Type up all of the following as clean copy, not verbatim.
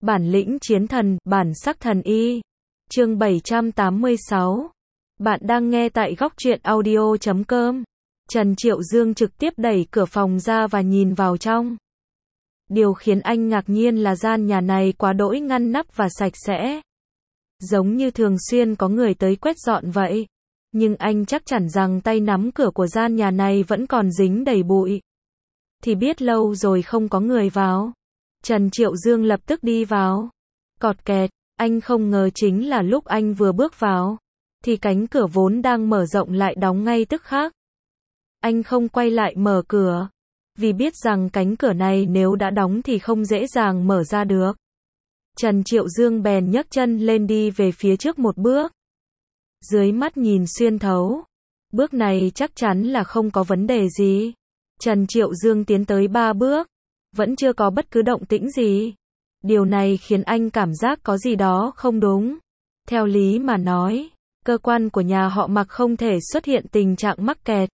Bản lĩnh chiến thần, bản sắc thần y. Chương 786. Bạn đang nghe tại góc truyện audio.com. Trần Triệu Dương trực tiếp đẩy cửa phòng ra và nhìn vào trong. Điều khiến anh ngạc nhiên là gian nhà này quá đỗi ngăn nắp và sạch sẽ. Giống như thường xuyên có người tới quét dọn vậy. Nhưng anh chắc chắn rằng tay nắm cửa của gian nhà này vẫn còn dính đầy bụi. Thì biết lâu rồi không có người vào. Trần Triệu Dương lập tức đi vào. Cọt kẹt, anh không ngờ chính là lúc anh vừa bước vào, thì cánh cửa vốn đang mở rộng lại đóng ngay tức khắc. Anh không quay lại mở cửa, vì biết rằng cánh cửa này nếu đã đóng thì không dễ dàng mở ra được. Trần Triệu Dương bèn nhấc chân lên đi về phía trước một bước. Dưới mắt nhìn xuyên thấu, bước này chắc chắn là không có vấn đề gì. Trần Triệu Dương tiến tới 3 bước, vẫn chưa có bất cứ động tĩnh gì. Điều này khiến anh cảm giác có gì đó không đúng. Theo lý mà nói, cơ quan của nhà họ Mạc không thể xuất hiện tình trạng mắc kẹt.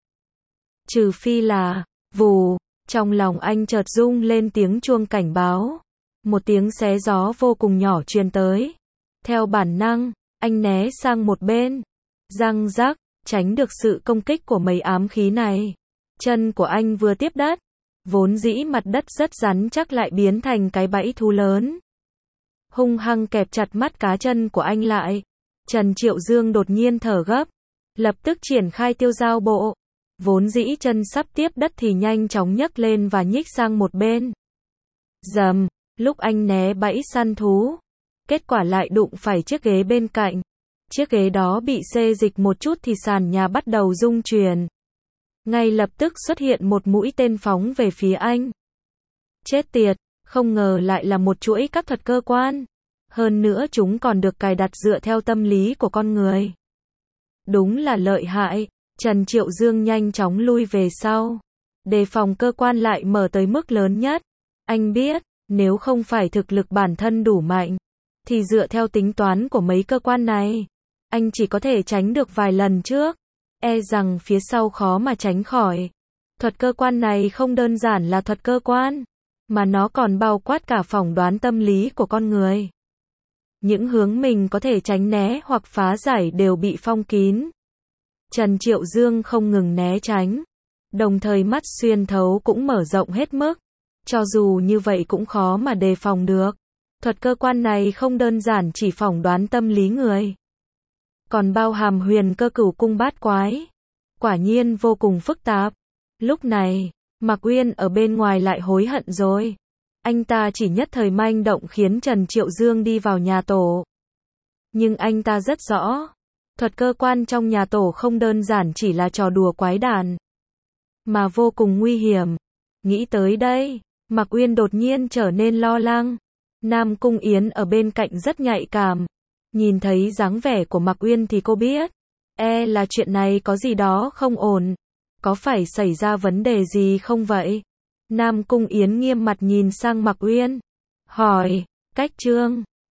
Trừ phi là, vù, trong lòng anh chợt rung lên tiếng chuông cảnh báo. Một tiếng xé gió vô cùng nhỏ truyền tới. Theo bản năng, anh né sang một bên. Răng rắc, tránh được sự công kích của mấy ám khí này. Chân của anh vừa tiếp đất, vốn dĩ mặt đất rất rắn chắc lại biến thành cái bẫy thú lớn. Hung hăng kẹp chặt mắt cá chân của anh lại. Trần Triệu Dương đột nhiên thở gấp, lập tức triển khai tiêu giao bộ. Vốn dĩ chân sắp tiếp đất thì nhanh chóng nhấc lên và nhích sang một bên. Rầm, lúc anh né bẫy săn thú, kết quả lại đụng phải chiếc ghế bên cạnh. Chiếc ghế đó bị xê dịch một chút thì sàn nhà bắt đầu rung chuyển. Ngay lập tức xuất hiện một mũi tên phóng về phía anh. Chết tiệt, không ngờ lại là một chuỗi các thuật cơ quan. Hơn nữa chúng còn được cài đặt dựa theo tâm lý của con người. Đúng là lợi hại. Trần Triệu Dương nhanh chóng lui về sau, đề phòng cơ quan lại mở tới mức lớn nhất. Anh biết, nếu không phải thực lực bản thân đủ mạnh, thì dựa theo tính toán của mấy cơ quan này, anh chỉ có thể tránh được vài lần trước. E rằng phía sau khó mà tránh khỏi. Thuật cơ quan này không đơn giản là thuật cơ quan, mà nó còn bao quát cả phỏng đoán tâm lý của con người. Những hướng mình có thể tránh né hoặc phá giải đều bị phong kín. Trần Triệu Dương không ngừng né tránh, đồng thời mắt xuyên thấu cũng mở rộng hết mức. Cho dù như vậy cũng khó mà đề phòng được. Thuật cơ quan này không đơn giản chỉ phỏng đoán tâm lý người, còn bao hàm huyền cơ cửu cung bát quái. Quả nhiên vô cùng phức tạp. Lúc này, Mạc Uyên ở bên ngoài lại hối hận rồi. Anh ta chỉ nhất thời manh động khiến Trần Triệu Dương đi vào nhà tổ. Nhưng anh ta rất rõ, thuật cơ quan trong nhà tổ không đơn giản chỉ là trò đùa quái đản, mà vô cùng nguy hiểm. Nghĩ tới đây, Mạc Uyên đột nhiên trở nên lo lắng. Nam Cung Yến ở bên cạnh rất nhạy cảm. Nhìn thấy dáng vẻ của Mạc Uyên thì cô biết, là chuyện này có gì đó không ổn. Có phải xảy ra vấn đề gì không vậy? Nam Cung Yến nghiêm mặt nhìn sang Mạc Uyên, hỏi, Cách Trương,